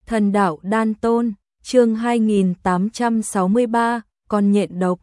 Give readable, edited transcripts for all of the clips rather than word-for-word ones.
Thần đạo đan tôn, chương 2863, con nhện độc.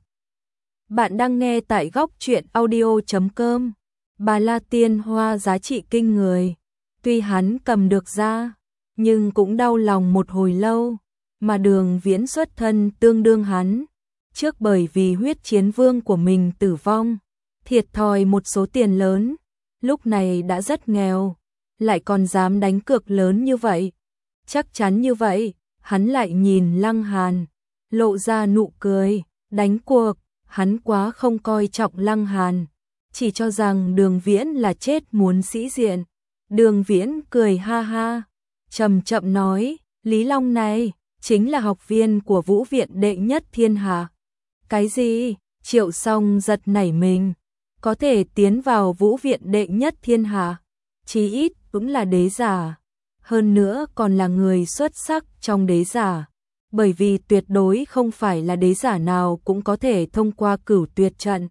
Bạn đang nghe tại góc truyện audio.com. Bà La Tiên Hoa giá trị kinh người. Tuy hắn cầm được ra, nhưng cũng đau lòng một hồi lâu. Mà Đường Viễn xuất thân tương đương hắn. Trước bởi vì huyết chiến vương của mình tử vong, thiệt thòi một số tiền lớn. Lúc này đã rất nghèo, lại còn dám đánh cược lớn như vậy. Chắc chắn như vậy, hắn lại nhìn Lăng Hàn, lộ ra nụ cười, đánh cuộc, hắn quá không coi trọng Lăng Hàn, chỉ cho rằng Đường Viễn là chết muốn sĩ diện. Đường Viễn cười ha ha, chậm chậm nói, Lý Long này, chính là học viên của Vũ Viện đệ nhất thiên hạ. Cái gì? Triệu Song giật nảy mình, có thể tiến vào Vũ Viện đệ nhất thiên hạ, chí ít cũng là đế giả. Hơn nữa còn là người xuất sắc trong đế giả, bởi vì tuyệt đối không phải là đế giả nào cũng có thể thông qua cửu tuyệt trận.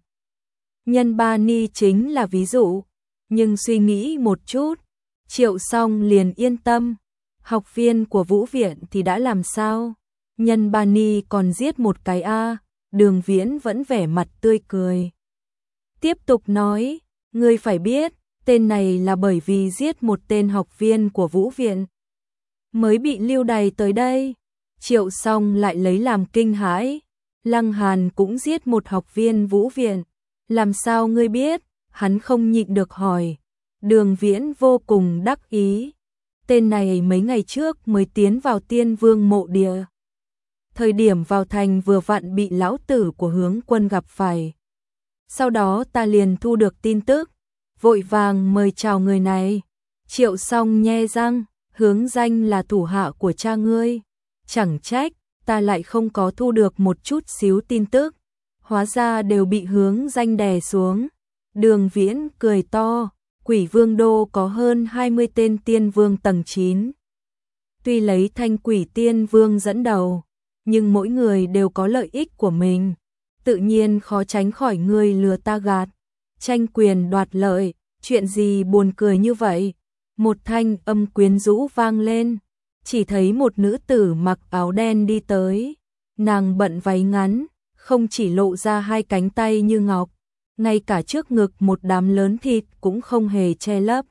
Nhân Ba Ni chính là ví dụ, nhưng suy nghĩ một chút, Triệu Song liền yên tâm, học viên của Vũ Viện thì đã làm sao? Nhân Ba Ni còn giết một cái a. Đường Viễn vẫn vẻ mặt tươi cười. Tiếp tục nói, ngươi phải biết, tên này là bởi vì giết một tên học viên của Vũ Viện mới bị lưu đày tới đây. Triệu Song lại lấy làm kinh hãi. Lăng Hàn cũng giết một học viên Vũ Viện. Làm sao ngươi biết? Hắn không nhịn được hỏi. Đường Viễn vô cùng đắc ý. Tên này mấy ngày trước mới tiến vào Tiên Vương mộ địa. Thời điểm vào thành vừa vặn bị lão tử của Hướng Quân gặp phải. Sau đó ta liền thu được tin tức, vội vàng mời chào người này. Triệu Song nhe răng, Hướng Danh là thủ hạ của cha ngươi. Chẳng trách, ta lại không có thu được một chút xíu tin tức. Hóa ra đều bị Hướng Danh đè xuống. Đường Viễn cười to, Quỷ Vương Đô có hơn 20 tên tiên vương tầng 9. Tuy lấy Thanh Quỷ Tiên Vương dẫn đầu, nhưng mỗi người đều có lợi ích của mình. Tự nhiên khó tránh khỏi người lừa ta gạt, tranh quyền đoạt lợi, chuyện gì buồn cười như vậy. Một thanh âm quyến rũ vang lên, chỉ thấy một nữ tử mặc áo đen đi tới. Nàng bận váy ngắn, không chỉ lộ ra hai cánh tay như ngọc, ngay cả trước ngực một đám lớn thịt cũng không hề che lấp.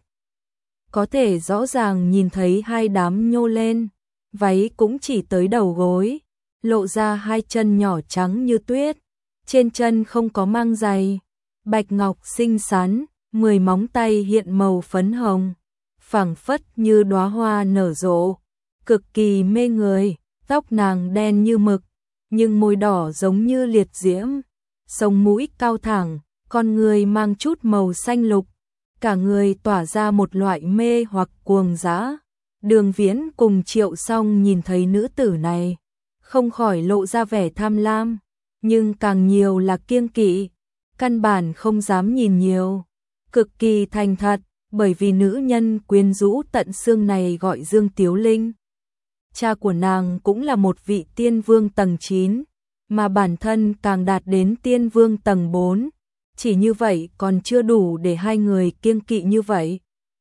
Có thể rõ ràng nhìn thấy hai đám nhô lên, váy cũng chỉ tới đầu gối, lộ ra hai chân nhỏ trắng như tuyết, trên chân không có mang giày, bạch ngọc xinh xắn, 10 móng tay hiện màu phấn hồng, phảng phất như đóa hoa nở rộ, cực kỳ mê người. Tóc nàng đen như mực, nhưng môi đỏ giống như liệt diễm, sống mũi cao thẳng, con người mang chút màu xanh lục, cả người tỏa ra một loại mê hoặc cuồng dã. Đường Viễn cùng Triệu Song nhìn thấy nữ tử này, không khỏi lộ ra vẻ tham lam, nhưng càng nhiều là kiêng kỵ, căn bản không dám nhìn nhiều, cực kỳ thành thật, bởi vì nữ nhân quyến rũ tận xương này gọi Dương Tiếu Linh. Cha của nàng cũng là một vị tiên vương tầng 9, mà bản thân càng đạt đến tiên vương tầng 4, chỉ như vậy còn chưa đủ để hai người kiêng kỵ như vậy.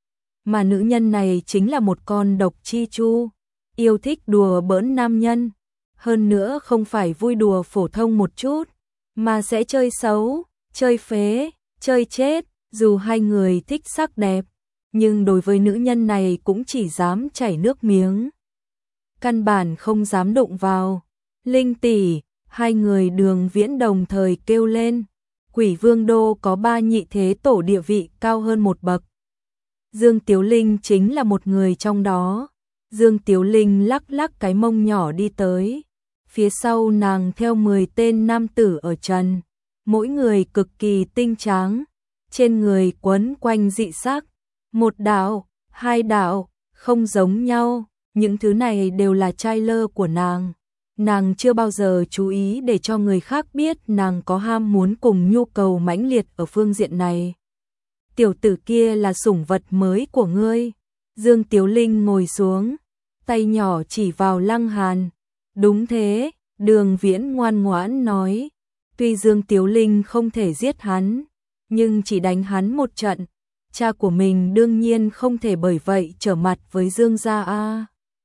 Mà nữ nhân này chính là một con độc chi chu, yêu thích đùa bỡn nam nhân. Hơn nữa không phải vui đùa phổ thông một chút, mà sẽ chơi xấu, chơi phế, chơi chết. Dù hai người thích sắc đẹp, nhưng đối với nữ nhân này cũng chỉ dám chảy nước miếng, căn bản không dám đụng vào. Linh tỷ, hai người Đường Viễn đồng thời kêu lên. Quỷ Vương Đô có 3 nhị thế tổ địa vị cao hơn một bậc. Dương Tiếu Linh chính là một người trong đó. Dương Tiếu Linh lắc lắc cái mông nhỏ đi tới. Phía sau nàng theo 10 tên nam tử ở trần, mỗi người cực kỳ tinh tráng, trên người quấn quanh dị sắc, một đạo, hai đạo, không giống nhau, những thứ này đều là trai lơ của nàng. Nàng chưa bao giờ chú ý để cho người khác biết nàng có ham muốn cùng nhu cầu mãnh liệt ở phương diện này. Tiểu tử kia là sủng vật mới của ngươi. Dương Tiếu Linh ngồi xuống, tay nhỏ chỉ vào Lăng Hàn. Đúng thế, Đường Viễn ngoan ngoãn nói. Tuy Dương Tiếu Linh không thể giết hắn, nhưng chỉ đánh hắn một trận, cha của mình đương nhiên không thể bởi vậy trở mặt với Dương gia a.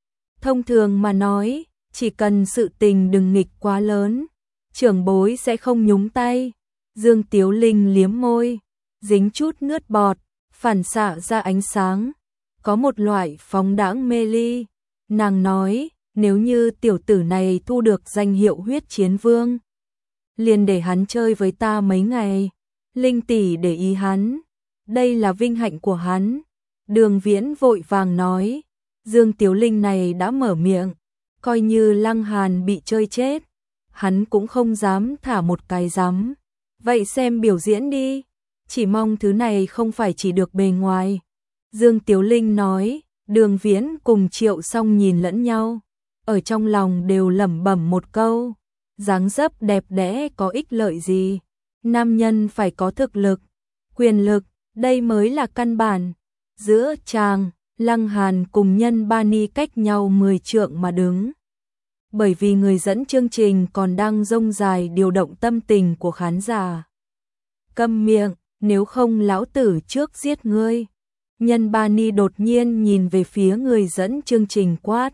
Thông thường mà nói, chỉ cần sự tình đừng nghịch quá lớn, trưởng bối sẽ không nhúng tay. Dương Tiếu Linh liếm môi, dính chút nước bọt, phản xạ ra ánh sáng, có một loại phóng đãng mê ly. Nàng nói, nếu như tiểu tử này thu được danh hiệu huyết chiến vương, liền để hắn chơi với ta mấy ngày. Linh tỷ để ý hắn, đây là vinh hạnh của hắn. Đường Viễn vội vàng nói, Dương Tiếu Linh này đã mở miệng, coi như Lăng Hàn bị chơi chết, hắn cũng không dám thả một cái rắm. Vậy xem biểu diễn đi, chỉ mong thứ này không phải chỉ được bề ngoài. Dương Tiếu Linh nói. Đường Viễn cùng Triệu Song nhìn lẫn nhau, ở trong lòng đều lẩm bẩm một câu, dáng dấp đẹp đẽ có ích lợi gì, nam nhân phải có thực lực, quyền lực, đây mới là căn bản. Giữa chàng, Lăng Hàn cùng Nhân Ba Ni cách nhau 10 trượng mà đứng. Bởi vì người dẫn chương trình còn đang rông dài điều động tâm tình của khán giả. Câm miệng, nếu không lão tử trước giết ngươi. Nhân Ba Ni đột nhiên nhìn về phía người dẫn chương trình quát.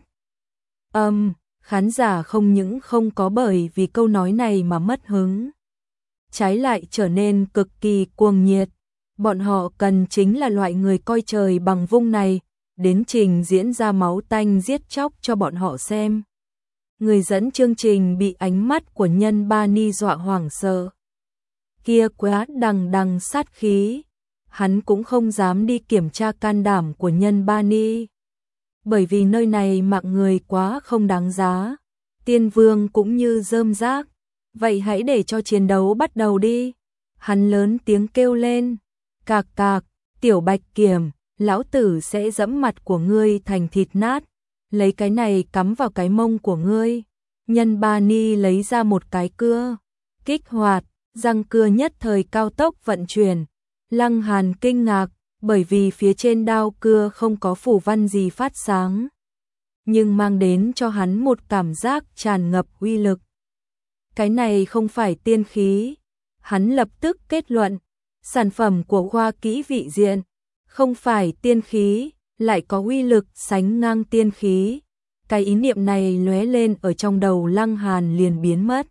Khán giả không những không có bởi vì câu nói này mà mất hứng, trái lại trở nên cực kỳ cuồng nhiệt. Bọn họ cần chính là loại người coi trời bằng vung này, đến trình diễn ra máu tanh giết chóc cho bọn họ xem. Người dẫn chương trình bị ánh mắt của Nhân Ba Ni dọa hoảng sợ. Kia quá đằng đằng sát khí. Hắn cũng không dám đi kiểm tra can đảm của Nhân Ba Ni, bởi vì nơi này mạng người quá không đáng giá. Tiên Vương cũng như rơm rác, vậy hãy để cho chiến đấu bắt đầu đi. Hắn lớn tiếng kêu lên, cạc cạc, tiểu Bạch Kiểm, lão tử sẽ giẫm mặt của ngươi thành thịt nát, lấy cái này cắm vào cái mông của ngươi. Nhân Ba Ni lấy ra một cái cưa, kích hoạt, răng cưa nhất thời cao tốc vận chuyển. Lăng Hàn kinh ngạc, bởi vì phía trên đao cưa không có phù văn gì phát sáng, nhưng mang đến cho hắn một cảm giác tràn ngập uy lực. Cái này không phải tiên khí. Hắn lập tức kết luận, sản phẩm của Hoa Kỹ Vị Diện không phải tiên khí, lại có uy lực sánh ngang tiên khí. Cái ý niệm này lóe lên ở trong đầu Lăng Hàn liền biến mất.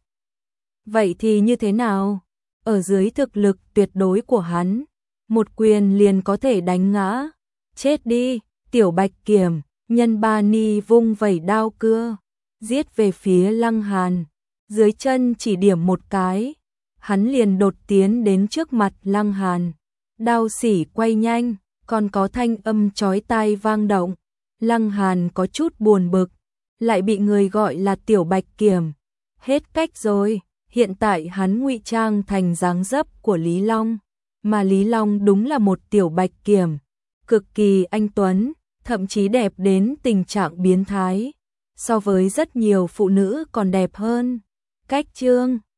Vậy thì như thế nào? Ở dưới thực lực tuyệt đối của hắn, một quyền liền có thể đánh ngã. Chết đi, tiểu Bạch Kiểm. Nhân Ba Ni vung vẩy đao cưa, giết về phía Lăng Hàn. Dưới chân chỉ điểm một cái, hắn liền đột tiến đến trước mặt Lăng Hàn. Đao xỉ quay nhanh, còn có thanh âm chói tai vang động. Lăng Hàn có chút buồn bực, lại bị người gọi là tiểu Bạch Kiểm. Hết cách rồi, hiện tại hắn ngụy trang thành dáng dấp của Lý Long, mà Lý Long đúng là một tiểu Bạch Kiểm, cực kỳ anh tuấn, thậm chí đẹp đến tình trạng biến thái, so với rất nhiều phụ nữ còn đẹp hơn. Cách chương